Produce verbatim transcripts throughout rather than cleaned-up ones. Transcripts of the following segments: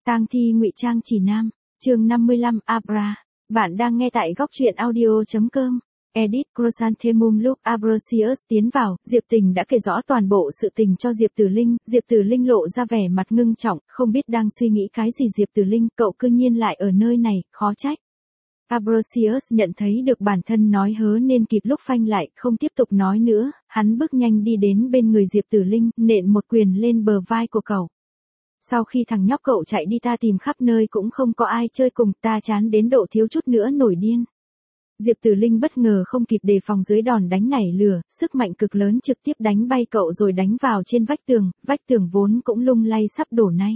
Tang thi ngụy trang chỉ nam, chương năm mươi lăm Abra. Bạn đang nghe tại góc truyện audio chấm com. Edit Chrysanthemum lúc Ambrosius tiến vào, Diệp Tình đã kể rõ toàn bộ sự tình cho Diệp Tử Linh. Diệp Tử Linh lộ ra vẻ mặt ngưng trọng, không biết đang suy nghĩ cái gì. Diệp Tử Linh, cậu cư nhiên lại ở nơi này, khó trách. Ambrosius nhận thấy được bản thân nói hớ nên kịp lúc phanh lại, không tiếp tục nói nữa, hắn bước nhanh đi đến bên người Diệp Tử Linh, nện một quyền lên bờ vai của cậu. Sau khi thằng nhóc cậu chạy đi ta tìm khắp nơi cũng không có ai chơi cùng, ta chán đến độ thiếu chút nữa nổi điên. Diệp Tử Linh bất ngờ không kịp đề phòng dưới đòn đánh nảy lửa, sức mạnh cực lớn trực tiếp đánh bay cậu rồi đánh vào trên vách tường, vách tường vốn cũng lung lay sắp đổ nay.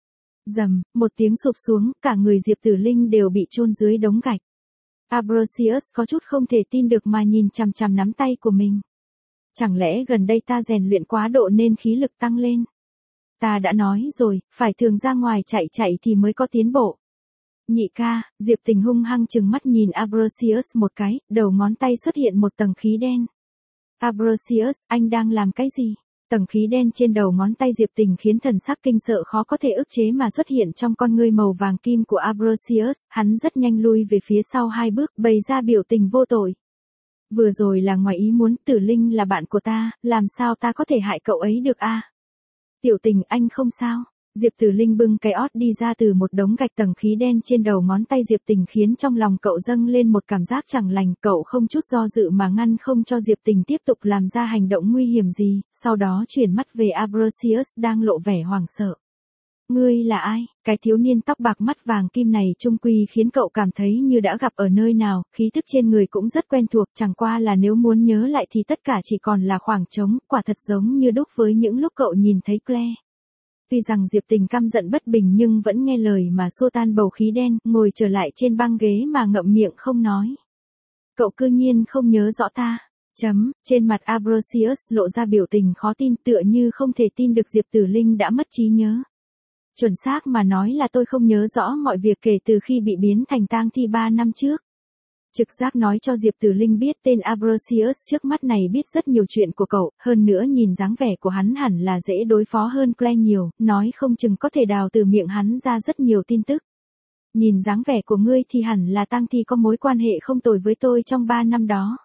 Rầm, một tiếng sụp xuống, cả người Diệp Tử Linh đều bị chôn dưới đống gạch. Ambrosius có chút không thể tin được mà nhìn chằm chằm nắm tay của mình. Chẳng lẽ gần đây ta rèn luyện quá độ nên khí lực tăng lên? Ta đã nói rồi, phải thường ra ngoài chạy chạy thì mới có tiến bộ. Nhị ca, Diệp Tình hung hăng trừng mắt nhìn Ambrosius một cái, đầu ngón tay xuất hiện một tầng khí đen. Ambrosius, anh đang làm cái gì? Tầng khí đen trên đầu ngón tay Diệp Tình khiến thần sắc kinh sợ khó có thể ức chế mà xuất hiện trong con ngươi màu vàng kim của Ambrosius, hắn rất nhanh lui về phía sau hai bước, bày ra biểu tình vô tội. Vừa rồi là ngoài ý muốn, Tử Linh là bạn của ta, làm sao ta có thể hại cậu ấy được a? À? Tiểu Tình, anh không sao. Diệp Tử Linh bưng cái ót đi ra từ một đống gạch. Tầng khí đen trên đầu ngón tay Diệp Tình khiến trong lòng cậu dâng lên một cảm giác chẳng lành, cậu không chút do dự mà ngăn không cho Diệp Tình tiếp tục làm ra hành động nguy hiểm gì, sau đó chuyển mắt về Ambrosius đang lộ vẻ hoảng sợ. Ngươi là ai? Cái thiếu niên tóc bạc mắt vàng kim này trung quy khiến cậu cảm thấy như đã gặp ở nơi nào, khí tức trên người cũng rất quen thuộc, chẳng qua là nếu muốn nhớ lại thì tất cả chỉ còn là khoảng trống, quả thật giống như đúc với những lúc cậu nhìn thấy Claire. Tuy rằng Diệp Tình căm giận bất bình nhưng vẫn nghe lời mà xua tan bầu khí đen, ngồi trở lại trên băng ghế mà ngậm miệng không nói. Cậu cư nhiên không nhớ rõ ta. Chấm, trên mặt Ambrosius lộ ra biểu tình khó tin, tựa như không thể tin được Diệp Tử Linh đã mất trí nhớ. Chuẩn xác mà nói là tôi không nhớ rõ mọi việc kể từ khi bị biến thành tang thi ba năm trước. Trực giác nói cho Diệp Tử Linh biết tên Ambrosius trước mắt này biết rất nhiều chuyện của cậu, hơn nữa nhìn dáng vẻ của hắn hẳn là dễ đối phó hơn Claire nhiều, nói không chừng có thể đào từ miệng hắn ra rất nhiều tin tức. Nhìn dáng vẻ của ngươi thì hẳn là tang thi có mối quan hệ không tồi với tôi trong ba năm đó.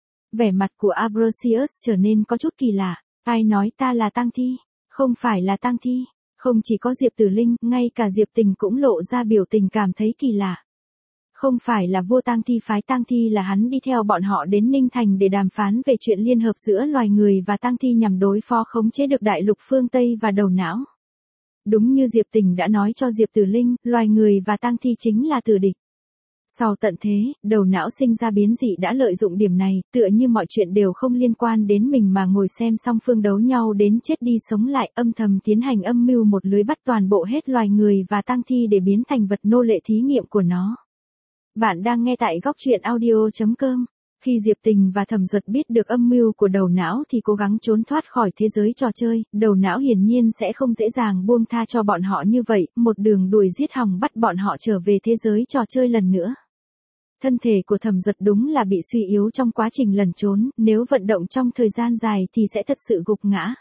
Vẻ mặt của Ambrosius trở nên có chút kỳ lạ, ai nói ta là tang thi? Không phải là tang thi. Không chỉ có Diệp Tử Linh, ngay cả Diệp Tình cũng lộ ra biểu tình cảm thấy kỳ lạ. Không phải là vua tang thi phái tang thi là hắn đi theo bọn họ đến Ninh Thành để đàm phán về chuyện liên hợp giữa loài người và tang thi nhằm đối phó khống chế được đại lục phương Tây và đầu não. Đúng như Diệp Tình đã nói cho Diệp Tử Linh, loài người và tang thi chính là tử địch. Sau tận thế, đầu não sinh ra biến dị đã lợi dụng điểm này, tựa như mọi chuyện đều không liên quan đến mình mà ngồi xem song phương đấu nhau đến chết đi sống lại, âm thầm tiến hành âm mưu một lưới bắt toàn bộ hết loài người và tang thi để biến thành vật nô lệ thí nghiệm của nó. Bạn đang nghe tại góc truyện audio chấm com. Khi Diệp Tình và Thẩm Duật biết được âm mưu của đầu não thì cố gắng trốn thoát khỏi thế giới trò chơi, đầu não hiển nhiên sẽ không dễ dàng buông tha cho bọn họ như vậy, một đường đuổi giết hòng bắt bọn họ trở về thế giới trò chơi lần nữa. Thân thể của Thẩm Duật đúng là bị suy yếu trong quá trình lẩn trốn, nếu vận động trong thời gian dài thì sẽ thật sự gục ngã.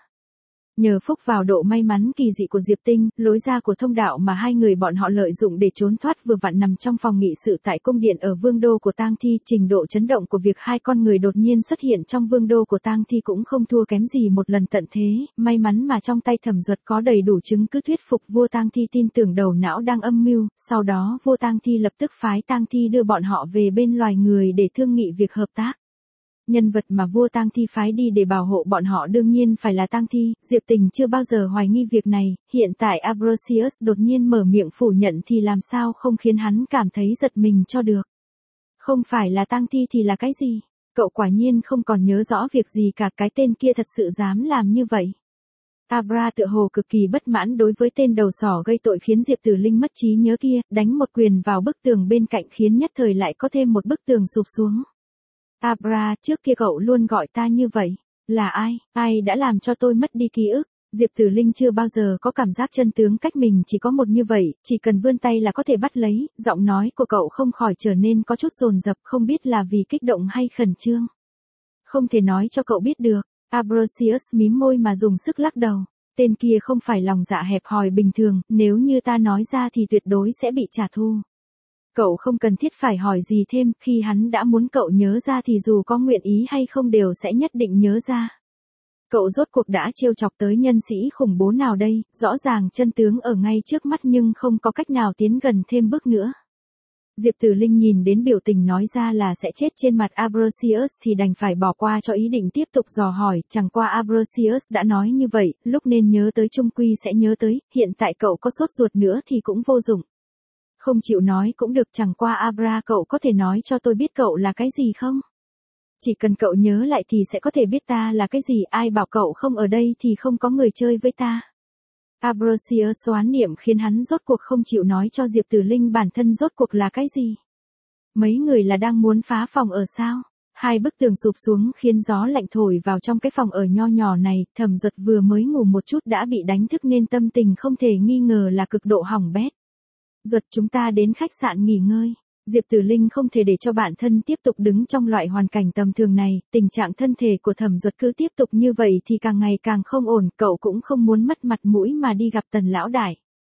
Nhờ phúc vào độ may mắn kỳ dị của Diệp Tinh, lối ra của thông đạo mà hai người bọn họ lợi dụng để trốn thoát vừa vặn nằm trong phòng nghị sự tại cung điện ở vương đô của tang thi, trình độ chấn động của việc hai con người đột nhiên xuất hiện trong vương đô của tang thi cũng không thua kém gì một lần tận thế, may mắn mà trong tay Thẩm Duật có đầy đủ chứng cứ thuyết phục vua tang thi tin tưởng đầu não đang âm mưu, sau đó vua tang thi lập tức phái tang thi đưa bọn họ về bên loài người để thương nghị việc hợp tác. Nhân vật mà vua tang thi phái đi để bảo hộ bọn họ đương nhiên phải là tang thi, Diệp Tình chưa bao giờ hoài nghi việc này, hiện tại Ambrosius đột nhiên mở miệng phủ nhận thì làm sao không khiến hắn cảm thấy giật mình cho được. Không phải là tang thi thì là cái gì? Cậu quả nhiên không còn nhớ rõ việc gì cả, cái tên kia thật sự dám làm như vậy. Abra tựa hồ cực kỳ bất mãn đối với tên đầu sỏ gây tội khiến Diệp Tử Linh mất trí nhớ kia, đánh một quyền vào bức tường bên cạnh khiến nhất thời lại có thêm một bức tường sụp xuống. Abra, trước kia cậu luôn gọi ta như vậy. Là ai? Ai đã làm cho tôi mất đi ký ức? Diệp Tử Linh chưa bao giờ có cảm giác chân tướng cách mình chỉ có một như vậy, chỉ cần vươn tay là có thể bắt lấy, giọng nói của cậu không khỏi trở nên có chút dồn dập, không biết là vì kích động hay khẩn trương. Không thể nói cho cậu biết được. Ambrosius mím môi mà dùng sức lắc đầu. tên kia không phải lòng dạ hẹp hòi bình thường, nếu như ta nói ra thì tuyệt đối sẽ bị trả thù. Cậu không cần thiết phải hỏi gì thêm, khi hắn đã muốn cậu nhớ ra thì dù có nguyện ý hay không đều sẽ nhất định nhớ ra. Cậu rốt cuộc đã trêu chọc tới nhân sĩ khủng bố nào đây, rõ ràng chân tướng ở ngay trước mắt nhưng không có cách nào tiến gần thêm bước nữa. Diệp Tử Linh nhìn đến biểu tình nói ra là sẽ chết trên mặt Ambrosius thì đành phải bỏ qua cho ý định tiếp tục dò hỏi, chẳng qua Ambrosius đã nói như vậy, lúc nên nhớ tới chung quy sẽ nhớ tới, hiện tại cậu có sốt ruột nữa thì cũng vô dụng. Không chịu nói cũng được, chẳng qua Abra cậu có thể nói cho tôi biết cậu là cái gì không? Chỉ cần cậu nhớ lại thì sẽ có thể biết ta là cái gì, ai bảo cậu không ở đây thì không có người chơi với ta. Ambrosius oán niệm khiến hắn rốt cuộc không chịu nói cho Diệp Tử Linh bản thân rốt cuộc là cái gì. Mấy người là đang muốn phá phòng ở sao? Hai bức tường sụp xuống khiến gió lạnh thổi vào trong cái phòng ở nho nhỏ này, Thẩm Duật vừa mới ngủ một chút đã bị đánh thức nên tâm tình không thể nghi ngờ là cực độ hỏng bét. Duật, chúng ta đến khách sạn nghỉ ngơi. Diệp Tử Linh không thể để cho bản thân tiếp tục đứng trong loại hoàn cảnh tầm thường này, tình trạng thân thể của Thẩm Duật cứ tiếp tục như vậy thì càng ngày càng không ổn, cậu cũng không muốn mất mặt mũi mà đi gặp Tần lão đại.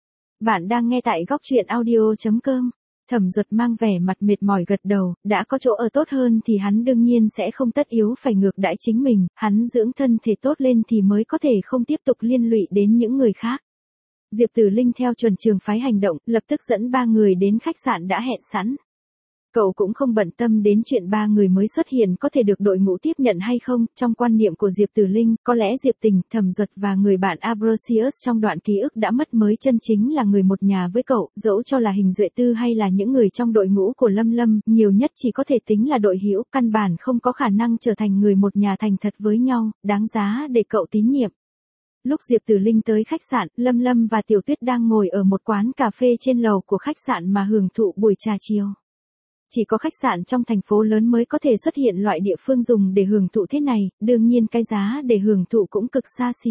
Bạn đang nghe tại góc truyện audio chấm com. Thẩm Duật mang vẻ mặt mệt mỏi gật đầu, đã có chỗ ở tốt hơn thì hắn đương nhiên sẽ không tất yếu phải ngược đãi chính mình, hắn dưỡng thân thể tốt lên thì mới có thể không tiếp tục liên lụy đến những người khác. Diệp Tử Linh theo chuẩn trường phái hành động, lập tức dẫn ba người đến khách sạn đã hẹn sẵn. Cậu cũng không bận tâm đến chuyện ba người mới xuất hiện có thể được đội ngũ tiếp nhận hay không, trong quan niệm của Diệp Tử Linh, có lẽ Diệp Tình, Thẩm Duật và người bạn Ambrosius trong đoạn ký ức đã mất mới chân chính là người một nhà với cậu, dẫu cho là Hình Duệ Tư hay là những người trong đội ngũ của Lâm Lâm, nhiều nhất chỉ có thể tính là đội hữu, căn bản không có khả năng trở thành người một nhà thành thật với nhau, đáng giá để cậu tín nhiệm. Lúc Diệp Tử Linh tới khách sạn, Lâm Lâm và Tiểu Tuyết đang ngồi ở một quán cà phê trên lầu của khách sạn mà hưởng thụ buổi trà chiều. Chỉ có khách sạn trong thành phố lớn mới có thể xuất hiện loại địa phương dùng để hưởng thụ thế này, đương nhiên cái giá để hưởng thụ cũng cực xa xỉ.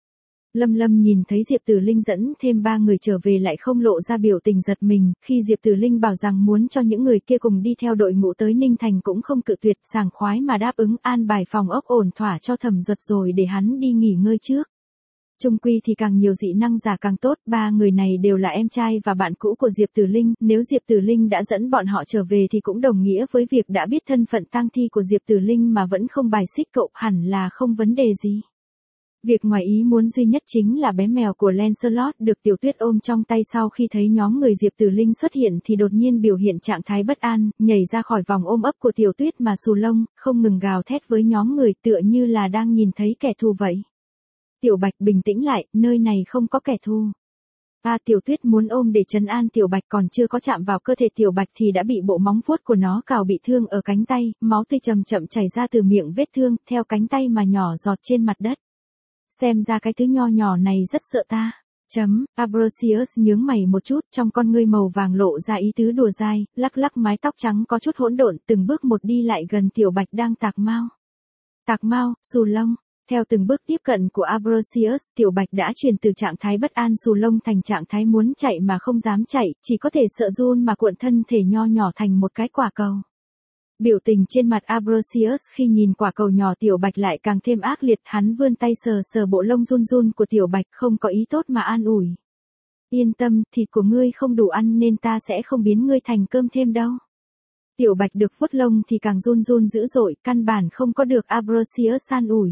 Lâm Lâm nhìn thấy Diệp Tử Linh dẫn thêm ba người trở về lại không lộ ra biểu tình giật mình, khi Diệp Tử Linh bảo rằng muốn cho những người kia cùng đi theo đội ngũ tới Ninh Thành cũng không cự tuyệt, sảng khoái mà đáp ứng, an bài phòng ốc ổn thỏa cho Thẩm Duật rồi để hắn đi nghỉ ngơi trước. Chung quy thì càng nhiều dị năng giả càng tốt, ba người này đều là em trai và bạn cũ của Diệp Tử Linh, nếu Diệp Tử Linh đã dẫn bọn họ trở về thì cũng đồng nghĩa với việc đã biết thân phận tang thi của Diệp Tử Linh mà vẫn không bài xích cậu, hẳn là không vấn đề gì. Việc ngoài ý muốn duy nhất chính là bé mèo của Lancelot được Tiểu Tuyết ôm trong tay sau khi thấy nhóm người Diệp Tử Linh xuất hiện thì đột nhiên biểu hiện trạng thái bất an, nhảy ra khỏi vòng ôm ấp của Tiểu Tuyết mà xù lông, không ngừng gào thét với nhóm người tựa như là đang nhìn thấy kẻ thù vậy. Tiểu Bạch bình tĩnh lại, nơi này không có kẻ thù. À, Tiểu Tuyết muốn ôm để trấn an Tiểu Bạch, còn chưa có chạm vào cơ thể Tiểu Bạch thì đã bị bộ móng vuốt của nó cào bị thương ở cánh tay, máu tươi chậm chậm chảy ra từ miệng vết thương, theo cánh tay mà nhỏ giọt trên mặt đất. Xem ra cái thứ nho nhỏ này rất sợ ta. Chấm, Ambrosius nhướng mày một chút, trong con ngươi màu vàng lộ ra ý tứ đùa dai, lắc lắc mái tóc trắng có chút hỗn độn, từng bước một đi lại gần Tiểu Bạch đang tạc mau. Tạc mau, xù lông. Theo từng bước tiếp cận của Ambrosius, Tiểu Bạch đã chuyển từ trạng thái bất an xù lông thành trạng thái muốn chạy mà không dám chạy, chỉ có thể sợ run mà cuộn thân thể nho nhỏ thành một cái quả cầu. Biểu tình trên mặt Ambrosius khi nhìn quả cầu nhỏ Tiểu Bạch lại càng thêm ác liệt, hắn vươn tay sờ sờ bộ lông run run của Tiểu Bạch, không có ý tốt mà an ủi. Yên tâm, thịt của ngươi không đủ ăn nên ta sẽ không biến ngươi thành cơm thêm đâu. Tiểu Bạch được vuốt lông thì càng run run dữ dội, căn bản không có được Ambrosius an ủi.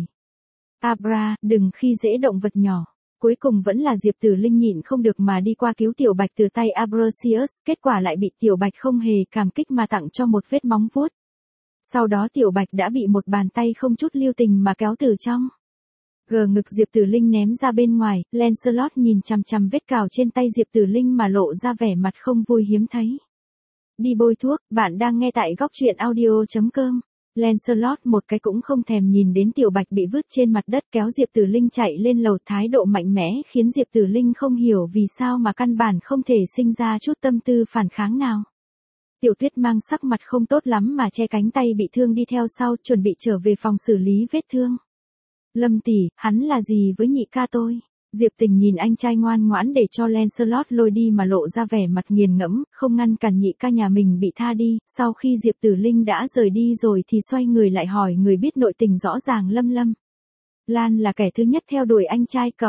Abra, đừng khi dễ động vật nhỏ. Cuối cùng vẫn là Diệp Tử Linh nhịn không được mà đi qua cứu Tiểu Bạch từ tay Ambrosius, kết quả lại bị Tiểu Bạch không hề cảm kích mà tặng cho một vết móng vuốt. Sau đó Tiểu Bạch đã bị một bàn tay không chút lưu tình mà kéo từ trong. Gờ ngực Diệp Tử Linh ném ra bên ngoài, Lancelot nhìn chằm chằm vết cào trên tay Diệp Tử Linh mà lộ ra vẻ mặt không vui hiếm thấy. Đi bôi thuốc, bạn đang nghe tại góc truyện audio chấm com. Lancelot một cái cũng không thèm nhìn đến Tiểu Bạch bị vứt trên mặt đất kéo Diệp Tử Linh chạy lên lầu, thái độ mạnh mẽ khiến Diệp Tử Linh không hiểu vì sao mà căn bản không thể sinh ra chút tâm tư phản kháng nào. Tiểu Tuyết mang sắc mặt không tốt lắm mà che cánh tay bị thương đi theo sau, chuẩn bị trở về phòng xử lý vết thương. Lâm tỷ, hắn là gì với nhị ca tôi? Diệp Tình nhìn anh trai ngoan ngoãn để cho Lancelot lôi đi mà lộ ra vẻ mặt nghiền ngẫm, không ngăn cản nhị ca nhà mình bị tha đi, sau khi Diệp Tử Linh đã rời đi rồi thì xoay người lại hỏi người biết nội tình rõ ràng Lâm Lâm. Lan là kẻ thứ nhất theo đuổi anh trai cậu.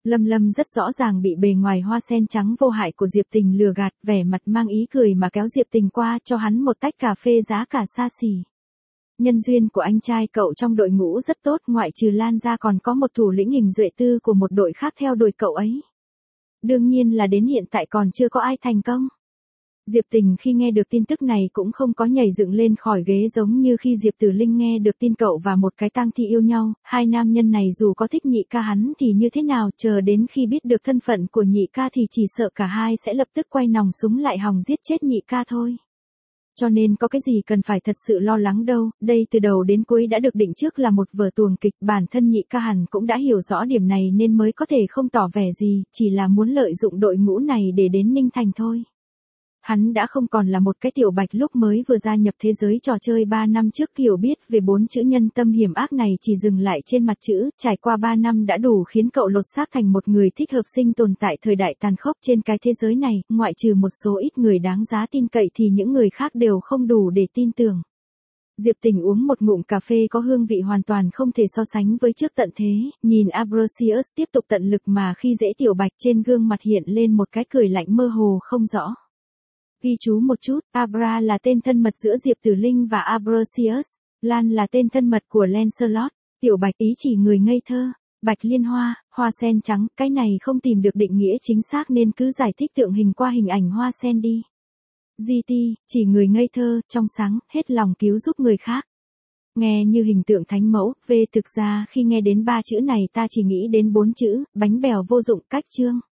Lâm Lâm rất rõ ràng bị bề ngoài hoa sen trắng vô hại của Diệp Tình lừa gạt, vẻ mặt mang ý cười mà kéo Diệp Tình qua cho hắn một tách cà phê giá cả xa xỉ. Nhân duyên của anh trai cậu trong đội ngũ rất tốt, ngoại trừ Lan ra còn có một thủ lĩnh hình duệ tư của một đội khác theo đuổi cậu ấy. Đương nhiên là đến hiện tại còn chưa có ai thành công. Diệp Tình khi nghe được tin tức này cũng không có nhảy dựng lên khỏi ghế giống như khi Diệp Tử Linh nghe được tin cậu và một cái tang thi yêu nhau, hai nam nhân này dù có thích nhị ca hắn thì như thế nào, chờ đến khi biết được thân phận của nhị ca thì chỉ sợ cả hai sẽ lập tức quay nòng súng lại hòng giết chết nhị ca thôi. Cho nên có cái gì cần phải thật sự lo lắng đâu, đây từ đầu đến cuối đã được định trước là một vở tuồng kịch, bản thân nhị ca hẳn cũng đã hiểu rõ điểm này nên mới có thể không tỏ vẻ gì, chỉ là muốn lợi dụng đội ngũ này để đến Ninh Thành thôi. Hắn đã không còn là một cái tiểu bạch lúc mới vừa gia nhập thế giới trò chơi ba năm trước, hiểu biết về bốn chữ nhân tâm hiểm ác này chỉ dừng lại trên mặt chữ, trải qua ba năm đã đủ khiến cậu lột xác thành một người thích hợp sinh tồn tại thời đại tàn khốc trên cái thế giới này, ngoại trừ một số ít người đáng giá tin cậy thì những người khác đều không đủ để tin tưởng. Diệp Tình uống một ngụm cà phê có hương vị hoàn toàn không thể so sánh với trước tận thế, nhìn Ambrosius tiếp tục tận lực mà khi dễ tiểu bạch, trên gương mặt hiện lên một cái cười lạnh mơ hồ không rõ. Ghi chú một chút, Abra là tên thân mật giữa Diệp Tử Linh và Ambrosius, Lan là tên thân mật của Lancelot, tiểu bạch ý chỉ người ngây thơ, bạch liên hoa, hoa sen trắng, cái này không tìm được định nghĩa chính xác nên cứ giải thích tượng hình qua hình ảnh hoa sen đi. giê tê, chỉ người ngây thơ, trong sáng, hết lòng cứu giúp người khác. Nghe như hình tượng thánh mẫu, về thực ra khi nghe đến ba chữ này ta chỉ nghĩ đến bốn chữ, bánh bèo vô dụng, cách chương.